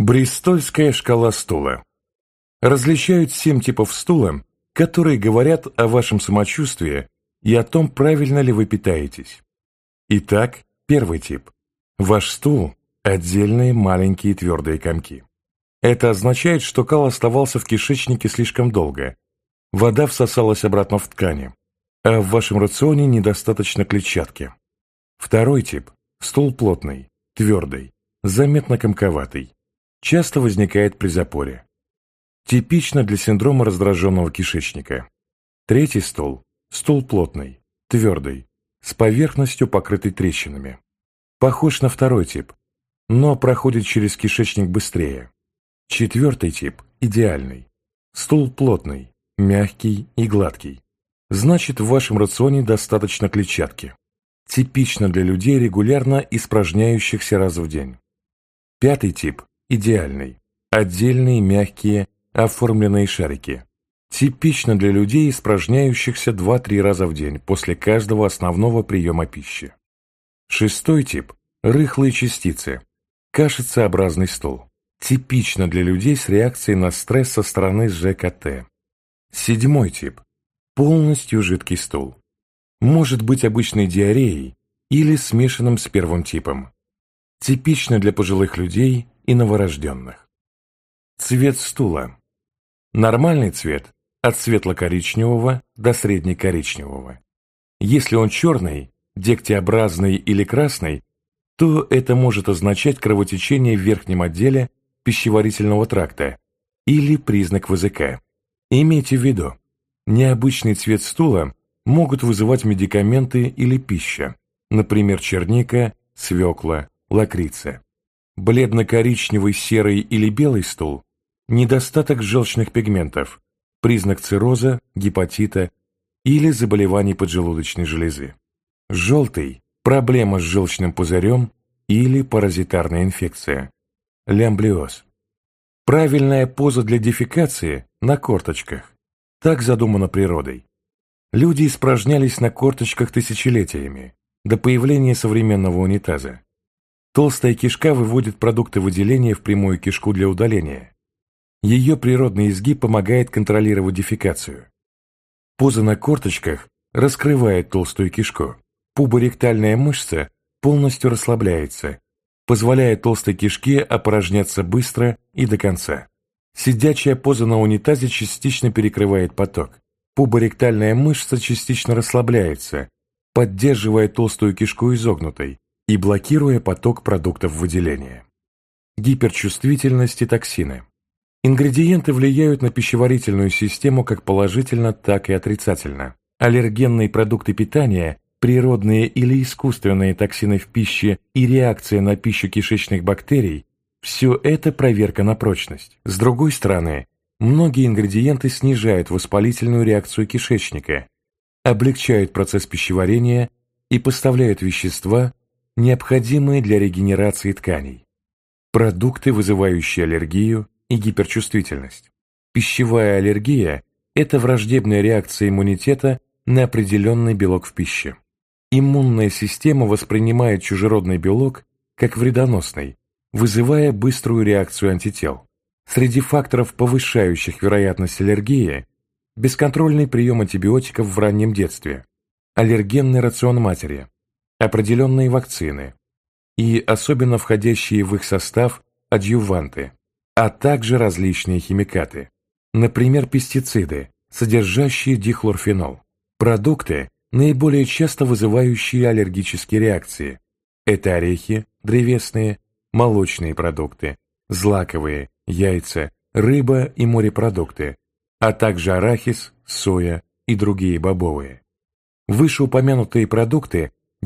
Бристольская шкала стула. Различают 7 типов стула, которые говорят о вашем самочувствии и о том, правильно ли вы питаетесь. Итак, первый тип. Ваш стул – отдельные маленькие твердые комки. Это означает, что кал оставался в кишечнике слишком долго, вода всосалась обратно в ткани, а в вашем рационе недостаточно клетчатки. Второй тип – стул плотный, твердый, заметно комковатый. Часто возникает при запоре. Типично для синдрома раздраженного кишечника. Третий стул – стул плотный, твердый, с поверхностью, покрытой трещинами. Похож на второй тип, но проходит через кишечник быстрее. Четвертый тип – идеальный. Стул плотный, мягкий и гладкий. Значит, в вашем рационе достаточно клетчатки. Типично для людей, регулярно испражняющихся раз в день. Пятый тип – идеальный. Отдельные мягкие, оформленные шарики. Типично для людей, испражняющихся 2-3 раза в день после каждого основного приема пищи. Шестой тип – рыхлые частицы. Кашицеобразный стул. Типично для людей с реакцией на стресс со стороны ЖКТ. Седьмой тип – полностью жидкий стул. Может быть обычной диареей или смешанным с первым типом. Типично для пожилых людей и новорожденных. Цвет стула. Нормальный цвет от светло-коричневого до средне-коричневого. Если он черный, дегтеобразный или красный, то это может означать кровотечение в верхнем отделе пищеварительного тракта или признак ВЗК. Имейте в виду, необычный цвет стула могут вызывать медикаменты или пища, например, черника, свекла, лакрица. Бледно-коричневый, серый или белый стул – недостаток желчных пигментов, признак цирроза, гепатита или заболеваний поджелудочной железы. Желтый – проблема с желчным пузырем или паразитарная инфекция, лямблиоз. Правильная поза для дефекации – на корточках. Так задумано природой. Люди испражнялись на корточках тысячелетиями, до появления современного унитаза. Толстая кишка выводит продукты выделения в прямую кишку для удаления. Ее природный изгиб помогает контролировать дефекацию. Поза на корточках раскрывает толстую кишку. Пуборектальная мышца полностью расслабляется, позволяя толстой кишке опорожняться быстро и до конца. Сидячая поза на унитазе частично перекрывает поток. Пуборектальная мышца частично расслабляется, поддерживая толстую кишку изогнутой и блокируя поток продуктов выделения. Гиперчувствительность и токсины. Ингредиенты влияют на пищеварительную систему как положительно, так и отрицательно. Аллергенные продукты питания, природные или искусственные токсины в пище и реакция на пищу кишечных бактерий – все это проверка на прочность. С другой стороны, многие ингредиенты снижают воспалительную реакцию кишечника, облегчают процесс пищеварения и поставляют вещества, необходимые для регенерации тканей. Продукты, вызывающие аллергию и гиперчувствительность. Пищевая аллергия – это враждебная реакция иммунитета на определенный белок в пище. Иммунная система воспринимает чужеродный белок как вредоносный, вызывая быструю реакцию антител. Среди факторов, повышающих вероятность аллергии, бесконтрольный прием антибиотиков в раннем детстве, аллергенный рацион матери, определенные вакцины и особенно входящие в их состав адъюванты, а также различные химикаты, например, пестициды, содержащие дихлорфенол, продукты, наиболее часто вызывающие аллергические реакции. Это орехи, древесные, молочные продукты, злаковые, яйца, рыба и морепродукты, а также арахис, соя и другие бобовые. Вышеупомянутые продукты –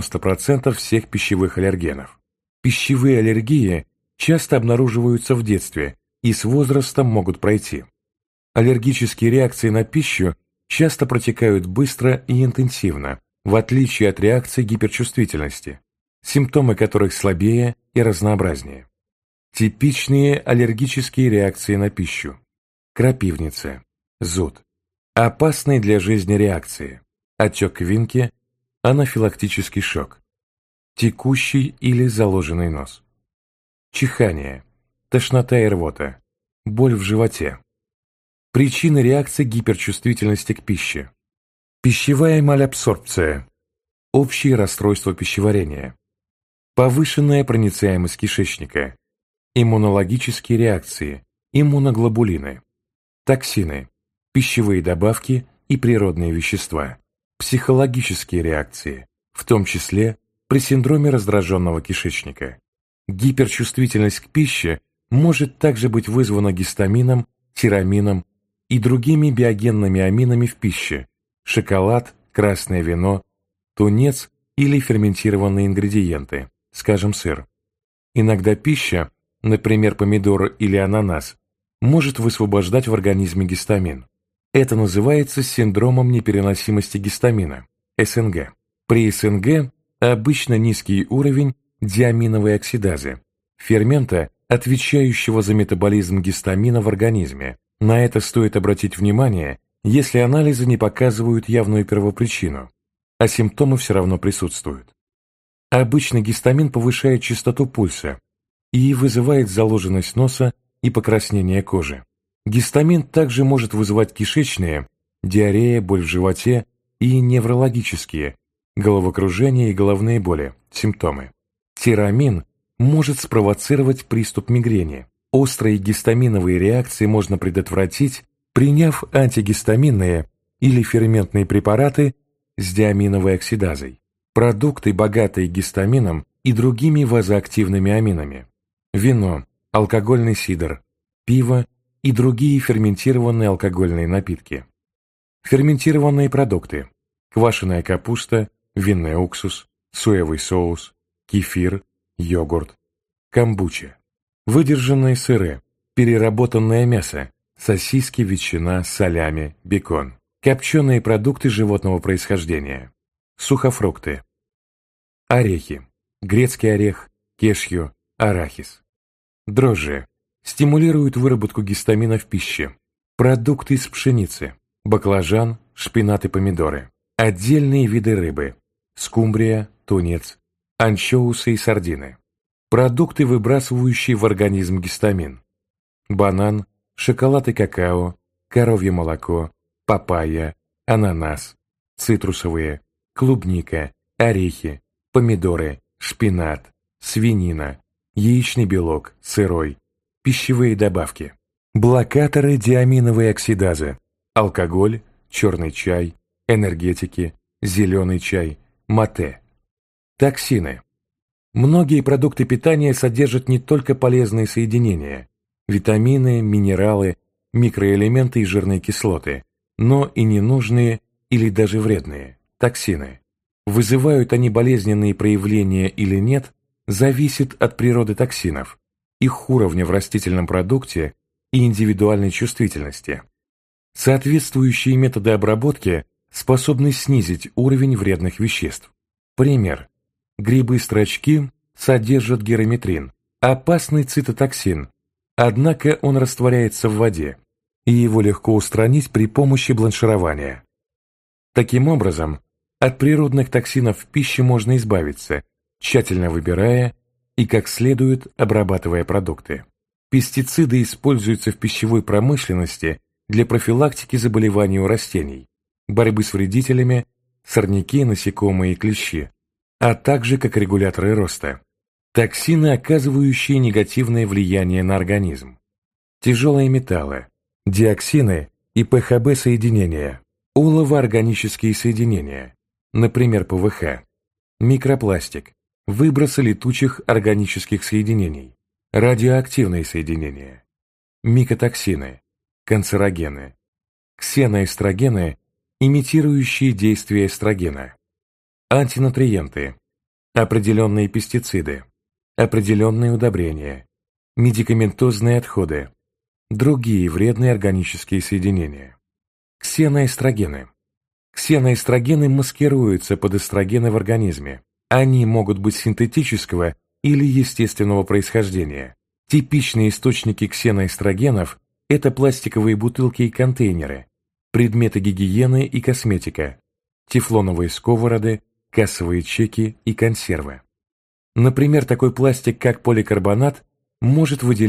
90% всех пищевых аллергенов. Пищевые аллергии часто обнаруживаются в детстве и с возрастом могут пройти. Аллергические реакции на пищу часто протекают быстро и интенсивно, в отличие от реакций гиперчувствительности, симптомы которых слабее и разнообразнее. Типичные аллергические реакции на пищу. Крапивница, зуд. Опасные для жизни реакции. Отек квинки, анафилактический шок. Текущий или заложенный нос. Чихание. тошнота и рвота, боль в животе. Причины реакции гиперчувствительности к пище. Пищевая малабсорбция, общие расстройства пищеварения, повышенная проницаемость кишечника, иммунологические реакции, иммуноглобулины, токсины, пищевые добавки и природные вещества, психологические реакции, в том числе при синдроме раздраженного кишечника. Гиперчувствительность к пище может также быть вызвана гистамином, тирамином и другими биогенными аминами в пище, шоколад, красное вино, тунец или ферментированные ингредиенты, скажем, сыр. Иногда пища, например, помидор или ананас, может высвобождать в организме гистамин. Это называется синдромом непереносимости гистамина, СНГ. При СНГ обычно низкий уровень диаминовой оксидазы, фермента, отвечающего за метаболизм гистамина в организме. На это стоит обратить внимание, если анализы не показывают явную первопричину, а симптомы все равно присутствуют. Обычно гистамин повышает частоту пульса и вызывает заложенность носа и покраснение кожи. Гистамин также может вызывать кишечные, диарея, боль в животе и неврологические, головокружение и головные боли, симптомы. Тирамин может спровоцировать приступ мигрени. Острые гистаминовые реакции можно предотвратить, приняв антигистаминные или ферментные препараты с диаминовой оксидазой, продукты, богатые гистамином и другими вазоактивными аминами, вино, алкогольный сидр, пиво и другие ферментированные алкогольные напитки. Ферментированные продукты: квашеная капуста, винный уксус, соевый соус, кефир, йогурт, камбуча. Выдержанные сыры, переработанное мясо, сосиски, ветчина, салями, бекон. Копченые продукты животного происхождения. Сухофрукты. Орехи. Грецкий орех, кешью, арахис. Дрожжи. Стимулируют выработку гистамина в пище. Продукты из пшеницы. Баклажан, шпинат и помидоры. Отдельные виды рыбы. Скумбрия, тунец, анчоусы и сардины. Продукты, выбрасывающие в организм гистамин. Банан, шоколад и какао, коровье молоко, папайя, ананас, цитрусовые, клубника, орехи, помидоры, шпинат, свинина, яичный белок, сырой, пищевые добавки. Блокаторы диаминовой оксидазы, алкоголь, черный чай, энергетики, зеленый чай, мате. Токсины. Многие продукты питания содержат не только полезные соединения, витамины, минералы, микроэлементы и жирные кислоты, но и ненужные или даже вредные токсины. Вызывают они болезненные проявления или нет, зависит от природы токсинов, их уровня в растительном продукте и индивидуальной чувствительности. Соответствующие методы обработки способны снизить уровень вредных веществ. Пример. Грибы-строчки содержат гераметрин, опасный цитотоксин, однако он растворяется в воде, и его легко устранить при помощи бланширования. Таким образом, от природных токсинов в пище можно избавиться, тщательно выбирая и как следует обрабатывая продукты. Пестициды используются в пищевой промышленности для профилактики заболеваний у растений, борьбы с вредителями, сорняки, насекомые и клещи, а также как регуляторы роста. Токсины, оказывающие негативное влияние на организм. Тяжелые металлы, диоксины и ПХБ-соединения, олово-органические соединения, например, ПВХ, микропластик, выбросы летучих органических соединений, радиоактивные соединения, микотоксины, канцерогены, ксеноэстрогены, имитирующие действие эстрогена, антинутриенты, определенные пестициды, определенные удобрения, медикаментозные отходы, другие вредные органические соединения. Ксеноэстрогены. Ксеноэстрогены маскируются под эстрогены в организме. Они могут быть синтетического или естественного происхождения. Типичные источники ксеноэстрогенов – это пластиковые бутылки и контейнеры, предметы гигиены и косметика, тефлоновые сковороды, кассовые чеки и консервы. Например, такой пластик, как поликарбонат, может выделять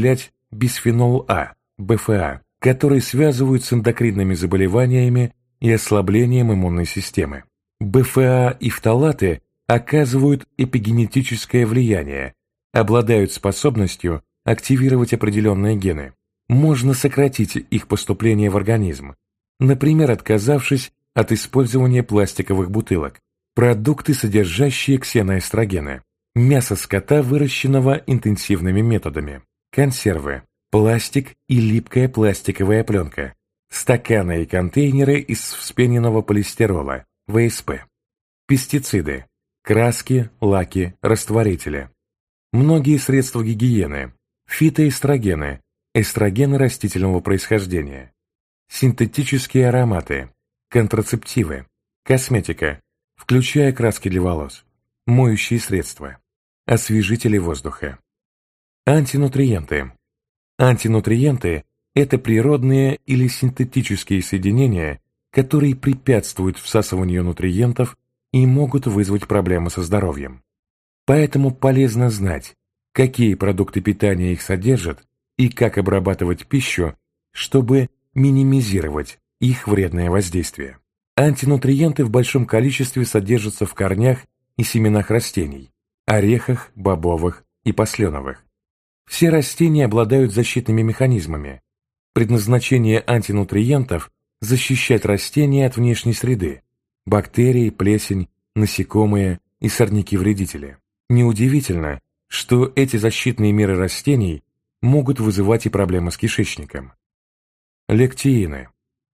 бисфенол А, БФА, которые связывают с эндокринными заболеваниями и ослаблением иммунной системы. БФА и фталаты оказывают эпигенетическое влияние, обладают способностью активировать определенные гены. Можно сократить их поступление в организм, например, отказавшись от использования пластиковых бутылок, продукты, содержащие ксеноэстрогены, мясо скота, выращенного интенсивными методами, консервы, пластик и липкая пластиковая пленка, стаканы и контейнеры из вспененного полистирола, ВСП, пестициды, краски, лаки, растворители, многие средства гигиены, фитоэстрогены, эстрогены растительного происхождения, синтетические ароматы, контрацептивы, косметика, включая краски для волос, моющие средства, освежители воздуха. Антинутриенты. Антинутриенты – это природные или синтетические соединения, которые препятствуют всасыванию нутриентов и могут вызвать проблемы со здоровьем. Поэтому полезно знать, какие продукты питания их содержат и как обрабатывать пищу, чтобы минимизировать их вредное воздействие. Антинутриенты в большом количестве содержатся в корнях и семенах растений, орехах, бобовых и посленовых. Все растения обладают защитными механизмами. Предназначение антинутриентов – защищать растения от внешней среды, бактерии, плесень, насекомые и сорняки-вредители. Неудивительно, что эти защитные меры растений могут вызывать и проблемы с кишечником. Лектиины.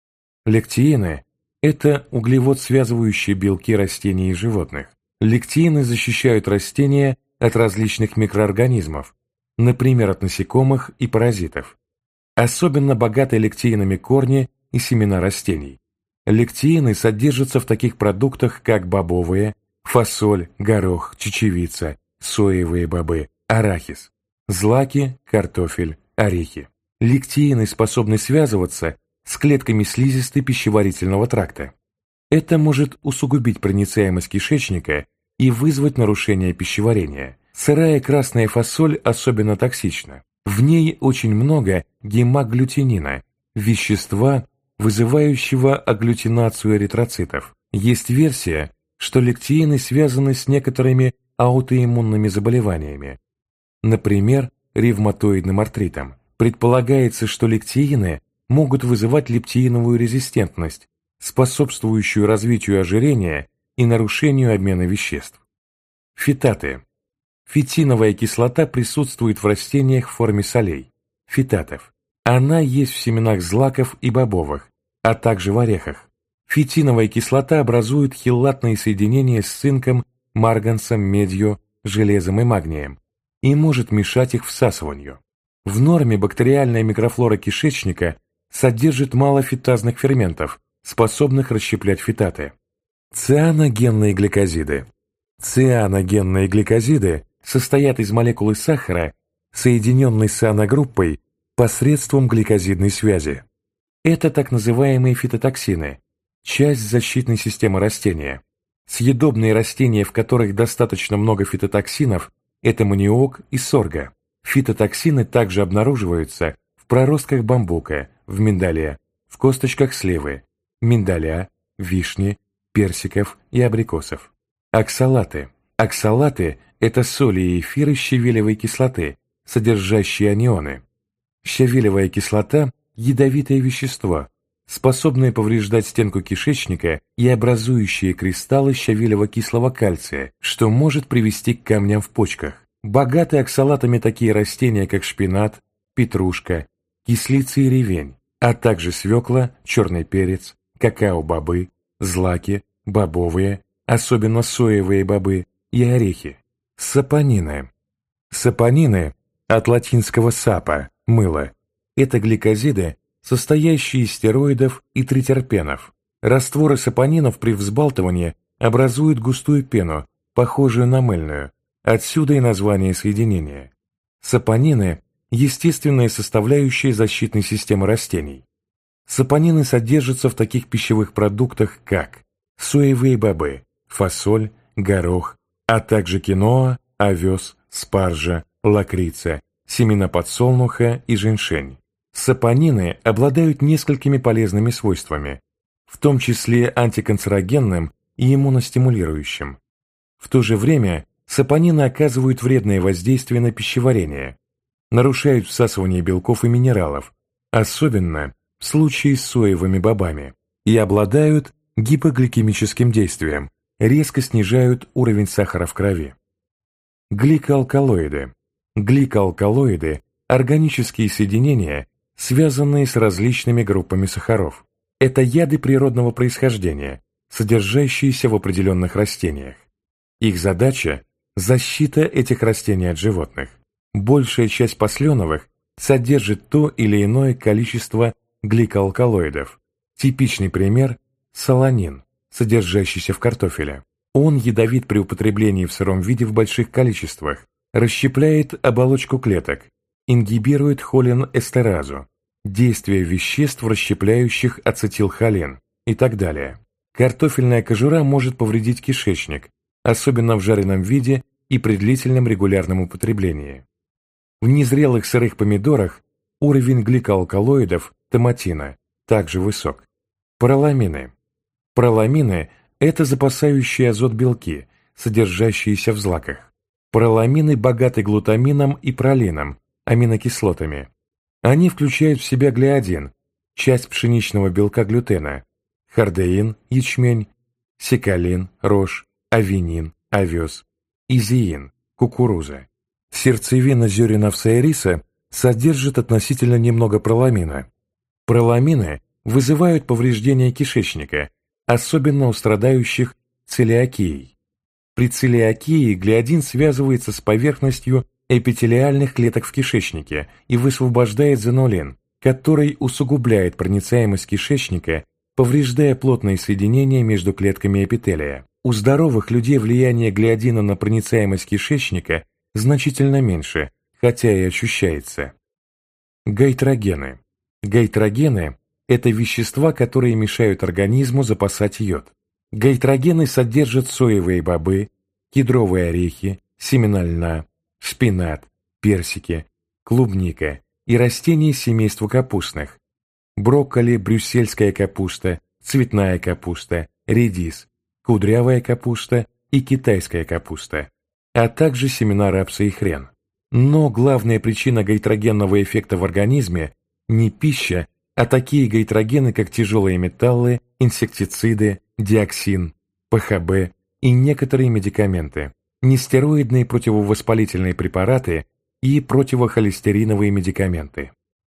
Лектиины – это углевод-связывающие белки растений и животных. Лектиины защищают растения от различных микроорганизмов, например, от насекомых и паразитов. Особенно богаты лектиинами корни и семена растений. Лектиины содержатся в таких продуктах, как бобовые, фасоль, горох, чечевица, соевые бобы, арахис, злаки, картофель, орехи. Лектиины способны связываться с клетками слизистой пищеварительного тракта. Это может усугубить проницаемость кишечника и вызвать нарушение пищеварения. Сырая красная фасоль особенно токсична. В ней очень много гемагглютинина, вещества, вызывающего агглютинацию эритроцитов. Есть версия, что лектиины связаны с некоторыми аутоиммунными заболеваниями, например, ревматоидным артритом. Предполагается, что лектиины могут вызывать лептииновую резистентность, способствующую развитию ожирения и нарушению обмена веществ. Фитаты. Фитиновая кислота присутствует в растениях в форме солей, фитатов. Она есть в семенах злаков и бобовых, а также в орехах. Фитиновая кислота образует хелатные соединения с цинком, марганцем, медью, железом и магнием и может мешать их всасыванию. В норме бактериальная микрофлора кишечника содержит мало фитазных ферментов, способных расщеплять фитаты. Цианогенные гликозиды. Цианогенные гликозиды состоят из молекулы сахара, соединенной с цианогруппой посредством гликозидной связи. Это так называемые фитотоксины, часть защитной системы растения. Съедобные растения, в которых достаточно много фитотоксинов, это маниок и сорго. Фитотоксины также обнаруживаются в проростках бамбука, в миндале, в косточках сливы, миндаля, вишни, персиков и абрикосов. Оксалаты. Оксалаты – это соли и эфиры щавелевой кислоты, содержащие анионы. Щавелевая кислота – ядовитое вещество, способное повреждать стенку кишечника и образующие кристаллы щавелево-кислого кальция, что может привести к камням в почках. Богаты оксалатами такие растения, как шпинат, петрушка, кислица и ревень, а также свекла, черный перец, какао-бобы, злаки, бобовые, особенно соевые бобы и орехи. Сапонины. Сапонины, от латинского сапа, мыло, это гликозиды, состоящие из стероидов и тритерпенов. Растворы сапонинов при взбалтывании образуют густую пену, похожую на мыльную, отсюда и название соединения. Сапонины – естественная составляющая защитной системы растений. Сапонины содержатся в таких пищевых продуктах, как соевые бобы, фасоль, горох, а также киноа, овес, спаржа, лакрица, семена подсолнуха и женьшень. Сапонины обладают несколькими полезными свойствами, в том числе антиканцерогенным и иммуностимулирующим. В то же время сапонины оказывают вредное воздействие на пищеварение, нарушают всасывание белков и минералов, особенно в случае с соевыми бобами, и обладают гипогликемическим действием, резко снижают уровень сахара в крови. Гликоалкалоиды. Гликоалкалоиды – органические соединения, связанные с различными группами сахаров. Это яды природного происхождения, содержащиеся в определенных растениях. Их задача – защита этих растений от животных. Большая часть посленовых содержит то или иное количество гликоалкалоидов. Типичный пример – солонин, содержащийся в картофеле. Он ядовит при употреблении в сыром виде в больших количествах, расщепляет оболочку клеток, ингибирует холинэстеразу, действие веществ, расщепляющих ацетилхолин и так далее. Картофельная кожура может повредить кишечник, особенно в жареном виде и при длительном регулярном употреблении. В незрелых сырых помидорах уровень гликоалкалоидов, томатина, также высок. Проламины. Проламины – это запасающие азот белки, содержащиеся в злаках. Проламины богаты глутамином и пролином, аминокислотами. Они включают в себя глиадин, часть пшеничного белка глютена, хордеин, ячмень, секалин, рожь, авенин, овес, изеин, кукуруза. Сердцевина зерен овса и риса содержит относительно немного проламина. Проламины вызывают повреждение кишечника, особенно у страдающих целиакией. При целиакии глиадин связывается с поверхностью эпителиальных клеток в кишечнике и высвобождает зенулин, который усугубляет проницаемость кишечника, повреждая плотные соединения между клетками эпителия. У здоровых людей влияние глиадина на проницаемость кишечника значительно меньше, хотя и ощущается. Гайтрогены. Гайтрогены – это вещества, которые мешают организму запасать йод. Гайтрогены содержат соевые бобы, кедровые орехи, семена льна, шпинат, персики, клубника и растения семейства капустных, брокколи, брюссельская капуста, цветная капуста, редис, кудрявая капуста и китайская капуста, а также семена рапса и хрен. Но главная причина гайтрогенного эффекта в организме не пища, а такие гайтрогены, как тяжелые металлы, инсектициды, диоксин, ПХБ и некоторые медикаменты, нестероидные противовоспалительные препараты и противохолестериновые медикаменты.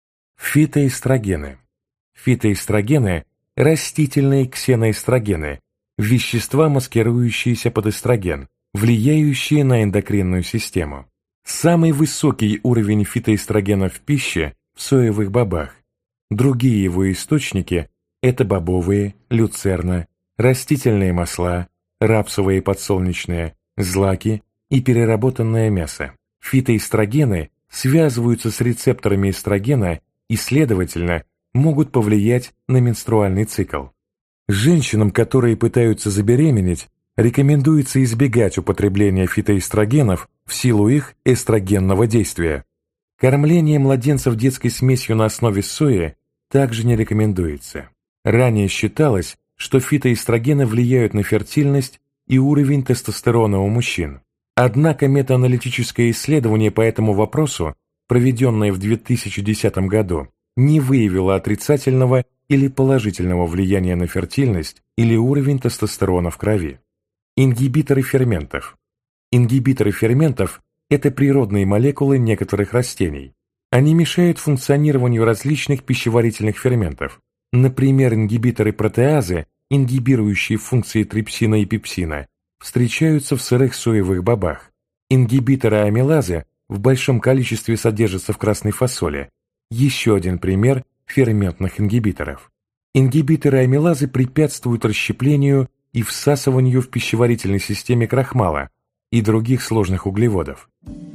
Фитоэстрогены. Фитоэстрогены – растительные ксеноэстрогены, вещества, маскирующиеся под эстроген, влияющие на эндокринную систему. Самый высокий уровень фитоэстрогенов в пище в соевых бобах. Другие его источники – это бобовые, люцерна, растительные масла, рапсовые и подсолнечные, злаки и переработанное мясо. Фитоэстрогены связываются с рецепторами эстрогена и, следовательно, могут повлиять на менструальный цикл. Женщинам, которые пытаются забеременеть, рекомендуется избегать употребления фитоэстрогенов в силу их эстрогенного действия. Кормление младенцев детской смесью на основе сои также не рекомендуется. Ранее считалось, что фитоэстрогены влияют на фертильность и уровень тестостерона у мужчин. Однако метааналитическое исследование по этому вопросу, проведенное в 2010 году, не выявило отрицательного или положительного влияния на фертильность или уровень тестостерона в крови. Ингибиторы ферментов. Ингибиторы ферментов – это природные молекулы некоторых растений. Они мешают функционированию различных пищеварительных ферментов. Например, ингибиторы протеазы, ингибирующие функции трипсина и пепсина, встречаются в сырых соевых бобах. Ингибиторы амилазы в большом количестве содержатся в красной фасоли. Еще один пример ферментных ингибиторов. Ингибиторы амилазы препятствуют расщеплению и всасыванию в пищеварительной системе крахмала и других сложных углеводов.